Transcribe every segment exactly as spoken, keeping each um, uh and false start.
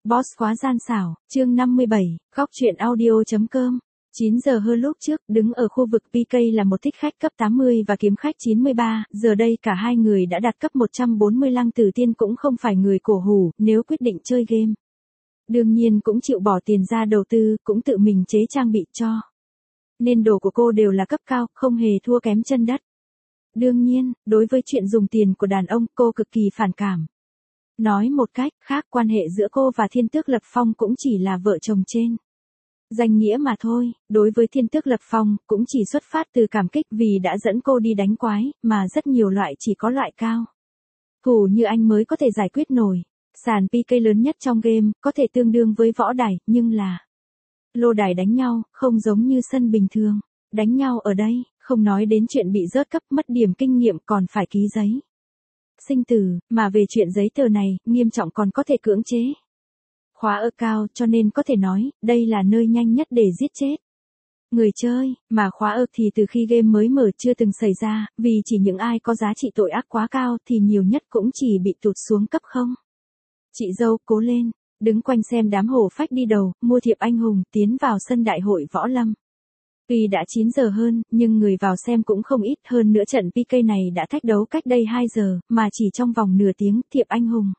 Boss quá gian xảo, chương năm mươi bảy, góc truyện audio.com. chín giờ hơn lúc trước, đứng ở khu vực pê ca là một thích khách cấp tám mươi và kiếm khách chín mươi ba, giờ đây cả hai người đã đạt cấp một trăm bốn mươi. Lăng Tử Tiên cũng không phải người cổ hủ, nếu quyết định chơi game. Đương nhiên cũng chịu bỏ tiền ra đầu tư, cũng tự mình chế trang bị cho. Nên đồ của cô đều là cấp cao, không hề thua kém chân đất. Đương nhiên, đối với chuyện dùng tiền của đàn ông, cô cực kỳ phản cảm. Nói một cách khác, quan hệ giữa cô và Thiên Tước Lập Phong cũng chỉ là vợ chồng trên danh nghĩa mà thôi. Đối với Thiên Tước Lập Phong, cũng chỉ xuất phát từ cảm kích vì đã dẫn cô đi đánh quái, mà rất nhiều loại chỉ có loại cao thủ như anh mới có thể giải quyết nổi. Sàn pê ca lớn nhất trong game, có thể tương đương với võ đài, nhưng là lô đài đánh nhau, không giống như sân bình thường. Đánh nhau ở đây, không nói đến chuyện bị rớt cấp, mất điểm kinh nghiệm, còn phải ký giấy sinh tử, mà về chuyện giấy tờ này, nghiêm trọng còn có thể cưỡng chế. Khóa ở cao, cho nên có thể nói, đây là nơi nhanh nhất để giết chết người chơi, mà khóa ơ thì từ khi game mới mở chưa từng xảy ra, vì chỉ những ai có giá trị tội ác quá cao thì nhiều nhất cũng chỉ bị tụt xuống cấp không. Chị dâu, cố lên, đứng quanh xem đám hổ phách đi đầu, mua thiệp anh hùng, tiến vào sân đại hội võ lâm. Tuy đã chín giờ hơn, nhưng người vào xem cũng không ít, hơn nữa trận pê ca này đã thách đấu cách đây hai giờ, mà chỉ trong vòng nửa tiếng, thiệp anh hùng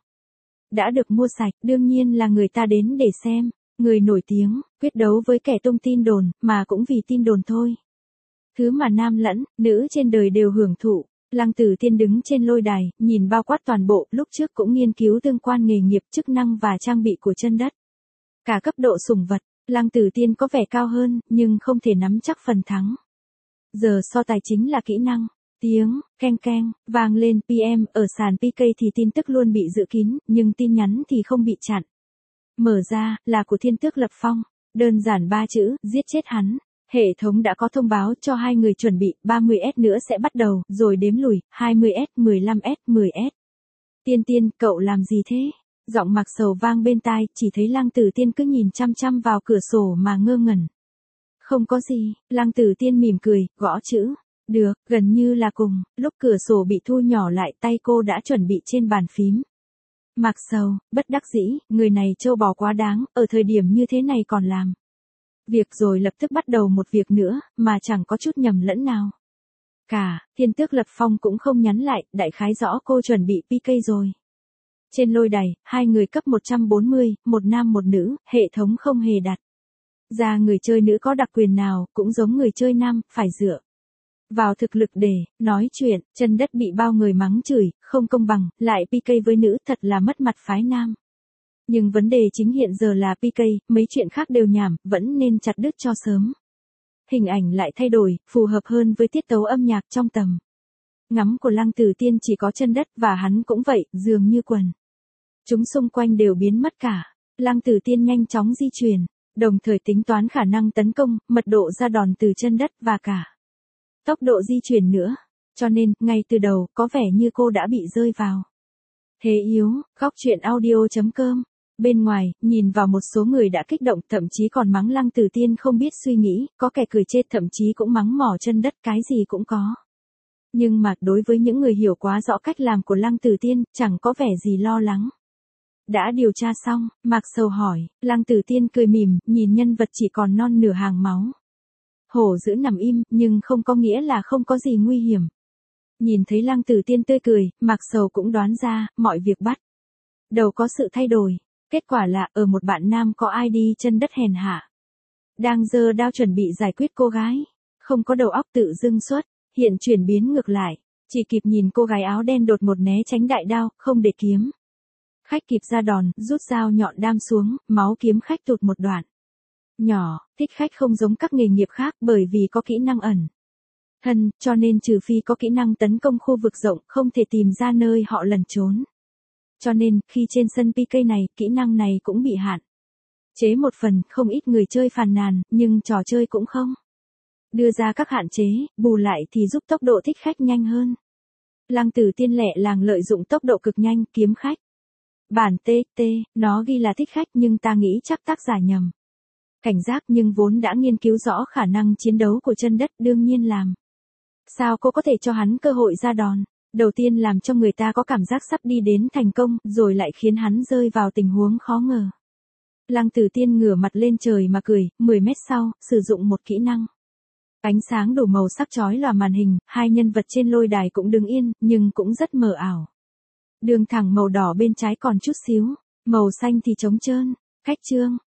đã được mua sạch, đương nhiên là người ta đến để xem. Người nổi tiếng, quyết đấu với kẻ tung tin đồn, mà cũng vì tin đồn thôi. Thứ mà nam lẫn, nữ trên đời đều hưởng thụ. Lăng Tử Tiên đứng trên lôi đài, nhìn bao quát toàn bộ, lúc trước cũng nghiên cứu tương quan nghề nghiệp, chức năng và trang bị của chân đất. Cả cấp độ sủng vật, Lăng Tử Tiên có vẻ cao hơn, nhưng không thể nắm chắc phần thắng. Giờ so tài chính là kỹ năng. Tiếng, keng keng, vang lên pê em, ở sàn pê ca thì tin tức luôn bị giữ kín, nhưng tin nhắn thì không bị chặn. Mở ra, là của Thiên Tước Lập Phong. Đơn giản ba chữ, giết chết hắn. Hệ thống đã có thông báo cho hai người chuẩn bị, ba mươi S nữa sẽ bắt đầu, rồi đếm lùi, hai mươi S, mười lăm S, mười S. Tiên Tiên, cậu làm gì thế? Giọng Mặc Sầu vang bên tai, chỉ thấy Lăng Tử Tiên cứ nhìn chăm chăm vào cửa sổ mà ngơ ngẩn. Không có gì, Lăng Tử Tiên mỉm cười, gõ chữ. Được, gần như là cùng, lúc cửa sổ bị thu nhỏ lại, tay cô đã chuẩn bị trên bàn phím. Mặc Sầu, bất đắc dĩ, người này trâu bò quá đáng, ở thời điểm như thế này còn làm việc rồi lập tức bắt đầu một việc nữa, mà chẳng có chút nhầm lẫn nào cả. Thiên Tước Lập Phong cũng không nhắn lại, đại khái rõ cô chuẩn bị pê ca rồi. Trên lôi đài, hai người cấp một trăm bốn mươi, một nam một nữ, hệ thống không hề đặt ra người chơi nữ có đặc quyền nào, cũng giống người chơi nam, phải dựa vào thực lực để nói chuyện. Chân đất bị bao người mắng chửi, không công bằng, lại pê ca với nữ, thật là mất mặt phái nam. Nhưng vấn đề chính hiện giờ là pê ca, mấy chuyện khác đều nhảm, vẫn nên chặt đứt cho sớm. Hình ảnh lại thay đổi, phù hợp hơn với tiết tấu âm nhạc trong tầm ngắm của Lăng Tử Tiên. Chỉ có chân đất và hắn cũng vậy, dường như quần chúng xung quanh đều biến mất cả. Lăng Tử Tiên nhanh chóng di chuyển, đồng thời tính toán khả năng tấn công, mật độ ra đòn từ chân đất và cả tốc độ di chuyển nữa. Cho nên, ngay từ đầu, có vẻ như cô đã bị rơi vào thế yếu. Góc truyện audio.com. Bên ngoài, nhìn vào một số người đã kích động, thậm chí còn mắng Lăng Tử Tiên không biết suy nghĩ, có kẻ cười chê, thậm chí cũng mắng mỏ chân đất, cái gì cũng có. Nhưng mà, đối với những người hiểu quá rõ cách làm của Lăng Tử Tiên, chẳng có vẻ gì lo lắng. Đã điều tra xong, Mạc Sầu hỏi. Lăng Tử Tiên cười mỉm, nhìn nhân vật chỉ còn non nửa hàng máu. Hổ dữ nằm im, nhưng không có nghĩa là không có gì nguy hiểm. Nhìn thấy Lăng Tử Tiên tươi cười, Mạc Sầu cũng đoán ra, mọi việc bắt đầu có sự thay đổi. Kết quả là, ở một bạn nam có i đê chân đất hèn hạ, đang giơ đao chuẩn bị giải quyết cô gái. Không có đầu óc tự dưng xuất hiện chuyển biến ngược lại. Chỉ kịp nhìn cô gái áo đen đột một né tránh đại đao, không để kiếm khách kịp ra đòn, rút dao nhọn đam xuống, máu kiếm khách tụt một đoạn nhỏ. Thích khách không giống các nghề nghiệp khác, bởi vì có kỹ năng ẩn thân, cho nên trừ phi có kỹ năng tấn công khu vực rộng, không thể tìm ra nơi họ lẩn trốn. Cho nên, khi trên sân pê ca này, kỹ năng này cũng bị hạn chế một phần. Không ít người chơi phàn nàn, nhưng trò chơi cũng không đưa ra các hạn chế, bù lại thì giúp tốc độ thích khách nhanh hơn. Lăng Tử Tiên lẹ làng lợi dụng tốc độ cực nhanh, kiếm khách. Bản tê tê, nó ghi là thích khách nhưng ta nghĩ chắc tác giả nhầm. Cảnh giác, nhưng vốn đã nghiên cứu rõ khả năng chiến đấu của chân đất, đương nhiên làm sao cô có thể cho hắn cơ hội ra đòn. Đầu tiên làm cho người ta có cảm giác sắp đi đến thành công, rồi lại khiến hắn rơi vào tình huống khó ngờ. Lăng Tử Tiên ngửa mặt lên trời mà cười, mười mét sau, sử dụng một kỹ năng. Ánh sáng đủ màu sắc chói lòa màn hình, hai nhân vật trên lôi đài cũng đứng yên, nhưng cũng rất mờ ảo. Đường thẳng màu đỏ bên trái còn chút xíu, màu xanh thì trống trơn. Khách trương,